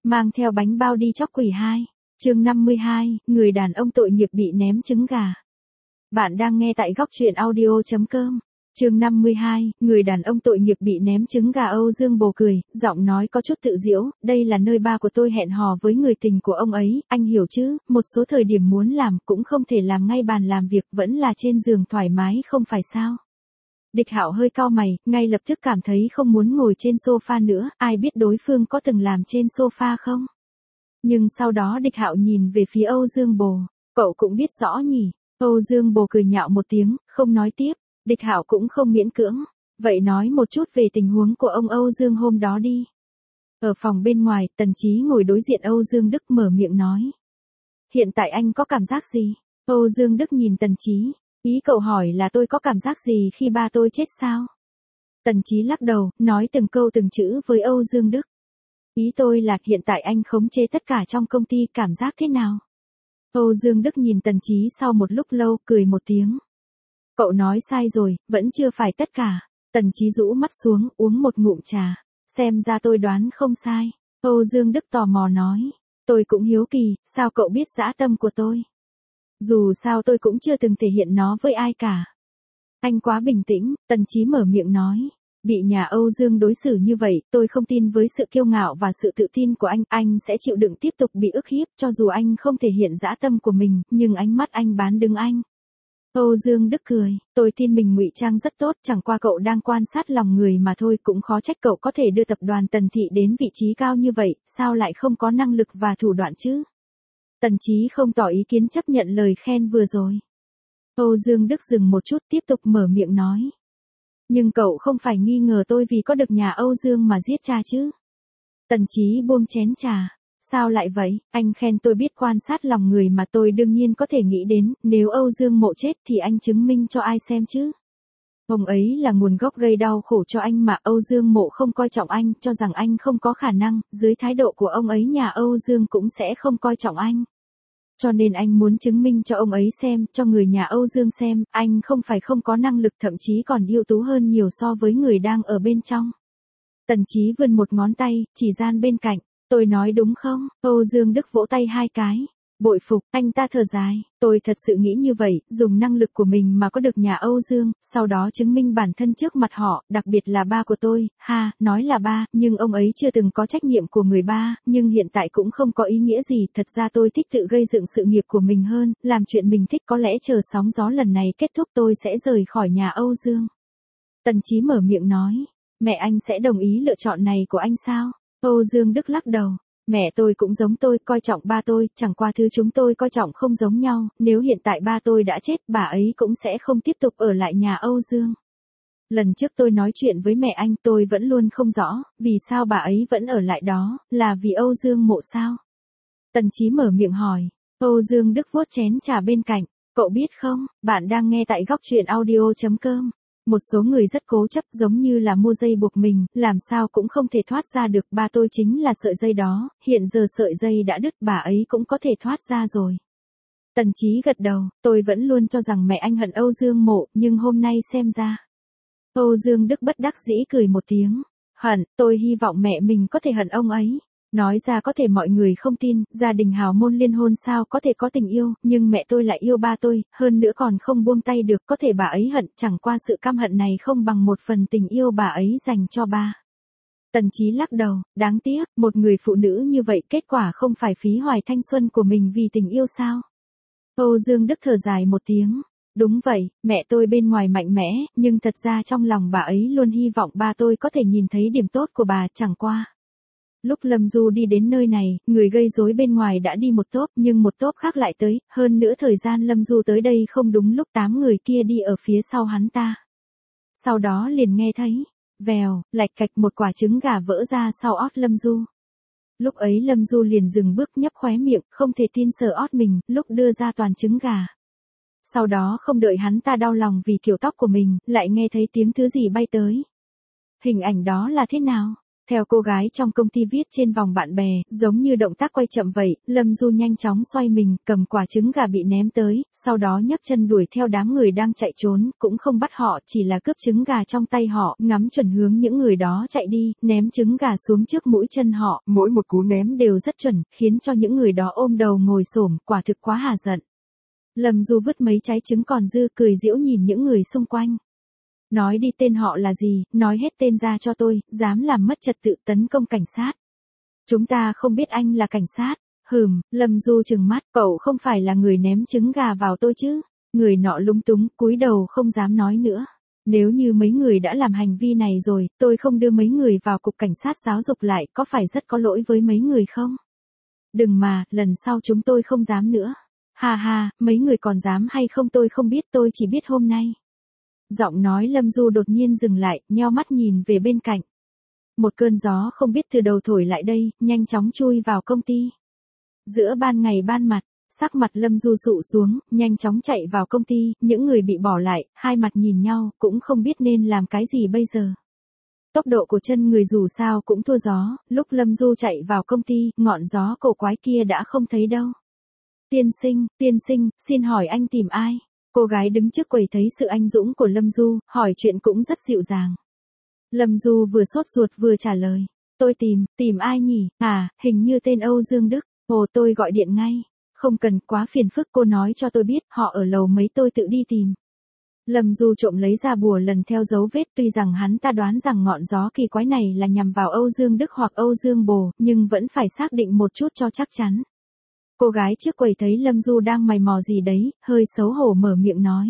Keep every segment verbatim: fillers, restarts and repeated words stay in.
Mang theo bánh bao đi chóc quỷ hai. Chương năm mươi hai, người đàn ông tội nghiệp bị ném trứng gà. Bạn đang nghe tại góc truyện audio chấm com. Chương năm mươi hai, người đàn ông tội nghiệp bị ném trứng gà. Âu Dương Bồ cười, giọng nói có chút tự giễu, đây là nơi ba của tôi hẹn hò với người tình của ông ấy, anh hiểu chứ, một số thời điểm muốn làm cũng không thể làm ngay bàn làm việc, vẫn là trên giường thoải mái không phải sao. Địch Hạo hơi cau mày, ngay lập tức cảm thấy không muốn ngồi trên sofa nữa, ai biết đối phương có từng làm trên sofa không? Nhưng sau đó Địch Hạo nhìn về phía Âu Dương Bồ, cậu cũng biết rõ nhỉ? Âu Dương Bồ cười nhạo một tiếng, không nói tiếp. Địch Hạo cũng không miễn cưỡng, vậy nói một chút về tình huống của ông Âu Dương hôm đó đi. Ở phòng bên ngoài, Tần Chí ngồi đối diện Âu Dương Đức mở miệng nói. Hiện tại anh có cảm giác gì? Âu Dương Đức nhìn Tần Chí, ý cậu hỏi là tôi có cảm giác gì khi ba tôi chết sao? Tần Chí lắc đầu, nói từng câu từng chữ với Âu Dương Đức. Ý tôi là hiện tại anh khống chế tất cả trong công ty, cảm giác thế nào? Âu Dương Đức nhìn Tần Chí sau một lúc lâu, cười một tiếng. Cậu nói sai rồi, vẫn chưa phải tất cả. Tần Chí rũ mắt xuống, uống một ngụm trà. Xem ra tôi đoán không sai. Âu Dương Đức tò mò nói. Tôi cũng hiếu kỳ, sao cậu biết dã tâm của tôi? Dù sao tôi cũng chưa từng thể hiện nó với ai cả. Anh quá bình tĩnh, Tần Chí mở miệng nói. Bị nhà Âu Dương đối xử như vậy, tôi không tin với sự kiêu ngạo và sự tự tin của anh, anh sẽ chịu đựng tiếp tục bị ức hiếp, cho dù anh không thể hiện dã tâm của mình, nhưng ánh mắt anh bán đứng anh. Âu Dương Đức cười, tôi tin mình ngụy trang rất tốt, chẳng qua cậu đang quan sát lòng người mà thôi, cũng khó trách cậu có thể đưa tập đoàn Tần Thị đến vị trí cao như vậy, sao lại không có năng lực và thủ đoạn chứ? Tần Chí không tỏ ý kiến chấp nhận lời khen vừa rồi. Âu Dương Đức dừng một chút tiếp tục mở miệng nói. Nhưng cậu không phải nghi ngờ tôi vì có được nhà Âu Dương mà giết cha chứ? Tần Chí buông chén trà. Sao lại vậy, anh khen tôi biết quan sát lòng người mà tôi đương nhiên có thể nghĩ đến, nếu Âu Dương Mộ chết thì anh chứng minh cho ai xem chứ? Ông ấy là nguồn gốc gây đau khổ cho anh mà. Âu Dương Mộ không coi trọng anh, cho rằng anh không có khả năng, dưới thái độ của ông ấy nhà Âu Dương cũng sẽ không coi trọng anh. Cho nên anh muốn chứng minh cho ông ấy xem, cho người nhà Âu Dương xem, anh không phải không có năng lực, thậm chí còn ưu tú hơn nhiều so với người đang ở bên trong. Tần Chí vươn một ngón tay, chỉ gian bên cạnh. Tôi nói đúng không? Âu Dương Đức vỗ tay hai cái. Bội phục, anh ta thở dài. Tôi thật sự nghĩ như vậy, dùng năng lực của mình mà có được nhà Âu Dương, sau đó chứng minh bản thân trước mặt họ, đặc biệt là ba của tôi. Ha, nói là ba, nhưng ông ấy chưa từng có trách nhiệm của người ba, nhưng hiện tại cũng không có ý nghĩa gì. Thật ra tôi thích tự gây dựng sự nghiệp của mình hơn, làm chuyện mình thích, có lẽ chờ sóng gió lần này kết thúc tôi sẽ rời khỏi nhà Âu Dương. Tần Chí mở miệng nói. Mẹ anh sẽ đồng ý lựa chọn này của anh sao? Âu Dương Đức lắc đầu. Mẹ tôi cũng giống tôi, coi trọng ba tôi, chẳng qua thứ chúng tôi coi trọng không giống nhau, nếu hiện tại ba tôi đã chết, bà ấy cũng sẽ không tiếp tục ở lại nhà Âu Dương. Lần trước tôi nói chuyện với mẹ anh, tôi vẫn luôn không rõ, vì sao bà ấy vẫn ở lại đó, là vì Âu Dương Mộ sao? Tần Chí mở miệng hỏi. Âu Dương Đức vuốt chén trà bên cạnh. Cậu biết không, bạn đang nghe tại góc truyện audio chấm com. Một số người rất cố chấp, giống như là mua dây buộc mình, làm sao cũng không thể thoát ra được. Ba tôi chính là sợi dây đó, hiện giờ sợi dây đã đứt, bà ấy cũng có thể thoát ra rồi. Tần Chí gật đầu, tôi vẫn luôn cho rằng mẹ anh hận Âu Dương Mộ, nhưng hôm nay xem ra. Âu Dương Đức bất đắc dĩ cười một tiếng. Hận, tôi hy vọng mẹ mình có thể hận ông ấy. Nói ra có thể mọi người không tin, gia đình hào môn liên hôn sao có thể có tình yêu, nhưng mẹ tôi lại yêu ba tôi, hơn nữa còn không buông tay được, có thể bà ấy hận, chẳng qua sự căm hận này không bằng một phần tình yêu bà ấy dành cho ba. Tần Chí lắc đầu, đáng tiếc, một người phụ nữ như vậy kết quả không phải phí hoài thanh xuân của mình vì tình yêu sao? Âu Dương Đức thở dài một tiếng. Đúng vậy, mẹ tôi bên ngoài mạnh mẽ, nhưng thật ra trong lòng bà ấy luôn hy vọng ba tôi có thể nhìn thấy điểm tốt của bà, chẳng qua. Lúc Lâm Du đi đến nơi này, người gây rối bên ngoài đã đi một tốp, nhưng một tốp khác lại tới, hơn nữa thời gian Lâm Du tới đây không đúng lúc, tám người kia đi ở phía sau hắn ta. Sau đó liền nghe thấy, vèo, lạch cạch một quả trứng gà vỡ ra sau ót Lâm Du. Lúc ấy Lâm Du liền dừng bước nhấp khóe miệng, không thể tin sờ ót mình, lúc đưa ra toàn trứng gà. Sau đó không đợi hắn ta đau lòng vì kiểu tóc của mình, lại nghe thấy tiếng thứ gì bay tới. Hình ảnh đó là thế nào? Theo cô gái trong công ty viết trên vòng bạn bè, giống như động tác quay chậm vậy, Lâm Du nhanh chóng xoay mình, cầm quả trứng gà bị ném tới, sau đó nhấc chân đuổi theo đám người đang chạy trốn, cũng không bắt họ, chỉ là cướp trứng gà trong tay họ, ngắm chuẩn hướng những người đó chạy đi, ném trứng gà xuống trước mũi chân họ, mỗi một cú ném đều rất chuẩn, khiến cho những người đó ôm đầu ngồi xổm, quả thực quá hà giận. Lâm Du vứt mấy trái trứng còn dư, cười giễu nhìn những người xung quanh. Nói đi tên họ là gì, nói hết tên ra cho tôi, dám làm mất trật tự tấn công cảnh sát. Chúng ta không biết anh là cảnh sát. Hừm, Lâm Du trừng mắt, cậu không phải là người ném trứng gà vào tôi chứ. Người nọ lúng túng, cúi đầu không dám nói nữa. Nếu như mấy người đã làm hành vi này rồi, tôi không đưa mấy người vào cục cảnh sát giáo dục lại, có phải rất có lỗi với mấy người không? Đừng mà, lần sau chúng tôi không dám nữa. Ha ha, mấy người còn dám hay không tôi không biết, tôi chỉ biết hôm nay. Giọng nói Lâm Du đột nhiên dừng lại, nheo mắt nhìn về bên cạnh. Một cơn gió không biết từ đầu thổi lại đây, nhanh chóng chui vào công ty. Giữa ban ngày ban mặt, sắc mặt Lâm Du sụ xuống, nhanh chóng chạy vào công ty, những người bị bỏ lại, hai mặt nhìn nhau, cũng không biết nên làm cái gì bây giờ. Tốc độ của chân người dù sao cũng thua gió, lúc Lâm Du chạy vào công ty, ngọn gió cổ quái kia đã không thấy đâu. Tiên sinh, tiên sinh, xin hỏi anh tìm ai? Cô gái đứng trước quầy thấy sự anh dũng của Lâm Du, hỏi chuyện cũng rất dịu dàng. Lâm Du vừa sốt ruột vừa trả lời. Tôi tìm, tìm ai nhỉ? À, hình như tên Âu Dương Đức. Ồ, tôi gọi điện ngay. Không cần, quá phiền phức, cô nói cho tôi biết, họ ở lầu mấy tôi tự đi tìm. Lâm Du trộm lấy ra bùa lần theo dấu vết, tuy rằng hắn ta đoán rằng ngọn gió kỳ quái này là nhằm vào Âu Dương Đức hoặc Âu Dương Bồ, nhưng vẫn phải xác định một chút cho chắc chắn. Cô gái trước quầy thấy Lâm Du đang mày mò gì đấy, hơi xấu hổ mở miệng nói.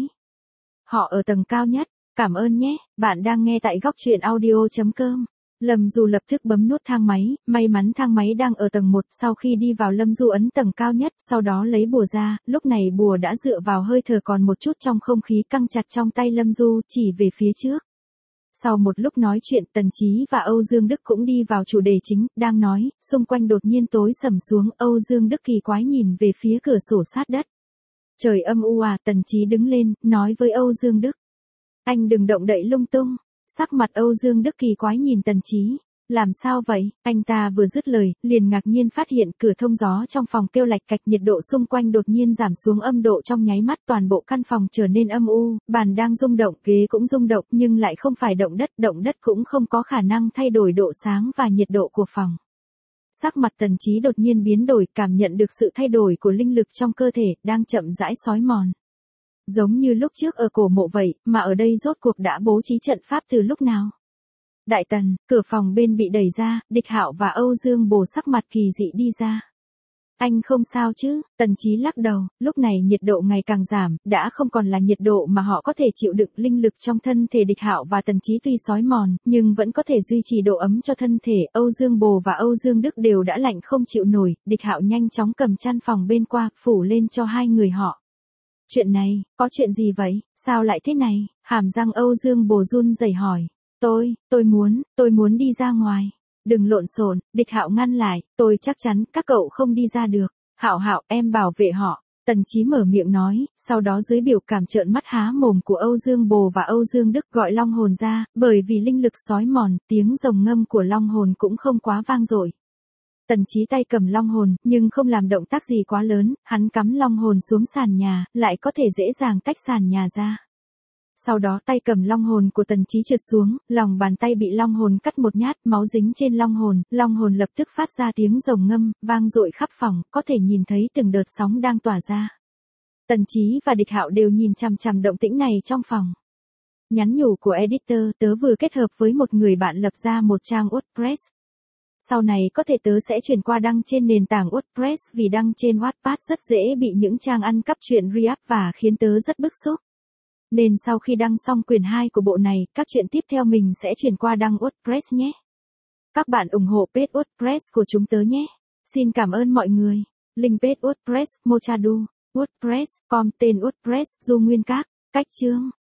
Họ ở tầng cao nhất, cảm ơn nhé, bạn đang nghe tại góc truyện audio chấm com. Lâm Du lập tức bấm nút thang máy, may mắn thang máy đang ở tầng một, sau khi đi vào Lâm Du ấn tầng cao nhất, sau đó lấy bùa ra, lúc này bùa đã dựa vào hơi thở còn một chút trong không khí căng chặt trong tay Lâm Du, chỉ về phía trước. Sau một lúc nói chuyện, Tần Chí và Âu Dương Đức cũng đi vào chủ đề chính, đang nói, xung quanh đột nhiên tối sầm xuống, Âu Dương Đức kỳ quái nhìn về phía cửa sổ sát đất. Trời âm u à, Tần Chí đứng lên, nói với Âu Dương Đức. Anh đừng động đậy lung tung. Sắc mặt Âu Dương Đức kỳ quái nhìn Tần Chí. Làm sao vậy? Anh ta vừa dứt lời, liền ngạc nhiên phát hiện cửa thông gió trong phòng kêu lạch cạch, nhiệt độ xung quanh đột nhiên giảm xuống âm độ trong nháy mắt, toàn bộ căn phòng trở nên âm u, bàn đang rung động, ghế cũng rung động, nhưng lại không phải động đất, động đất cũng không có khả năng thay đổi độ sáng và nhiệt độ của phòng. Sắc mặt Tần Chí đột nhiên biến đổi, cảm nhận được sự thay đổi của linh lực trong cơ thể, đang chậm rãi xói mòn. Giống như lúc trước ở cổ mộ vậy, mà ở đây rốt cuộc đã bố trí trận pháp từ lúc nào? Đại Tần, cửa phòng bên bị đẩy ra, Địch Hạo và Âu Dương Bồ sắc mặt kỳ dị đi ra. Anh không sao chứ? Tần Chí lắc đầu, lúc này nhiệt độ ngày càng giảm, đã không còn là nhiệt độ mà họ có thể chịu đựng, linh lực trong thân thể Địch Hạo và Tần Chí tuy xói mòn, nhưng vẫn có thể duy trì độ ấm cho thân thể, Âu Dương Bồ và Âu Dương Đức đều đã lạnh không chịu nổi, Địch Hạo nhanh chóng cầm chăn phòng bên qua, phủ lên cho hai người họ. Chuyện này, có chuyện gì vậy, sao lại thế này? Hàm răng Âu Dương Bồ run rẩy hỏi. Tôi, tôi muốn, tôi muốn đi ra ngoài. Đừng lộn xộn, Địch Hạo ngăn lại, tôi chắc chắn các cậu không đi ra được. Hạo Hạo, em bảo vệ họ. Tần Chí mở miệng nói, sau đó dưới biểu cảm trợn mắt há mồm của Âu Dương Bồ và Âu Dương Đức gọi long hồn ra, bởi vì linh lực xói mòn, tiếng rồng ngâm của long hồn cũng không quá vang dội. Tần Chí tay cầm long hồn, nhưng không làm động tác gì quá lớn, hắn cắm long hồn xuống sàn nhà, lại có thể dễ dàng tách sàn nhà ra. Sau đó tay cầm long hồn của Tần Chí trượt xuống, lòng bàn tay bị long hồn cắt một nhát, máu dính trên long hồn, long hồn lập tức phát ra tiếng rồng ngâm, vang dội khắp phòng, có thể nhìn thấy từng đợt sóng đang tỏa ra. Tần Chí và Địch Hạo đều nhìn chằm chằm động tĩnh này trong phòng. Nhắn nhủ của editor, tớ vừa kết hợp với một người bạn lập ra một trang WordPress. Sau này có thể tớ sẽ chuyển qua đăng trên nền tảng WordPress vì đăng trên Wattpad rất dễ bị những trang ăn cắp truyện re-up và khiến tớ rất bức xúc. Nên sau khi đăng xong quyển hai của bộ này, các chuyện tiếp theo mình sẽ chuyển qua đăng WordPress nhé. Các bạn ủng hộ page WordPress của chúng tớ nhé. Xin cảm ơn mọi người. Link page WordPress, Mochadu, WordPress, com tên WordPress, Du Nguyên Các, cách chương.